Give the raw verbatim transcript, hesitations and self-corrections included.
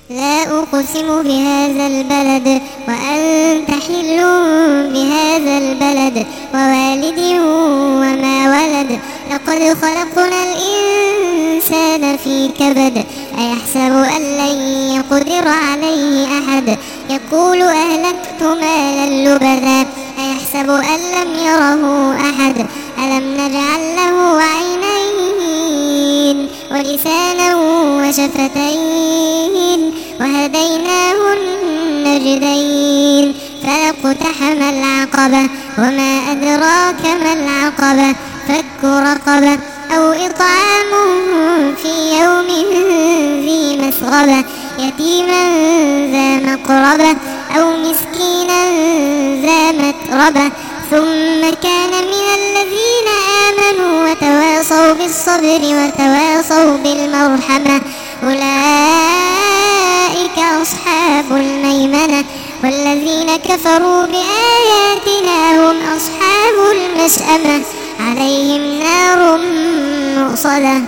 لا أقسم بهذا البلد وأنت حل بهذا البلد ووالد وما ولد لقد خلقنا الإنسان في كبد أيحسب أن لن يقدر عليه أحد يقول أهلكت مالا لبدا أيحسب أن لم يره أحد ألم نجعل له عينين ولسانا وشفتين وهديناه النجدين فلاقتحم العقبة وما أدراك ما العقبة فك رقبة أو إطعام في يوم ذي مسغبة يتيما ذا مقربة أو مسكينا ذا متربة ثم كان من الذين آمنوا وتواصوا بالصبر وتواصوا بالمرحمة أولئك أصحاب الميمنة والذين كفروا بآياتنا هم أصحاب المشأمة عليهم نار مؤصدة.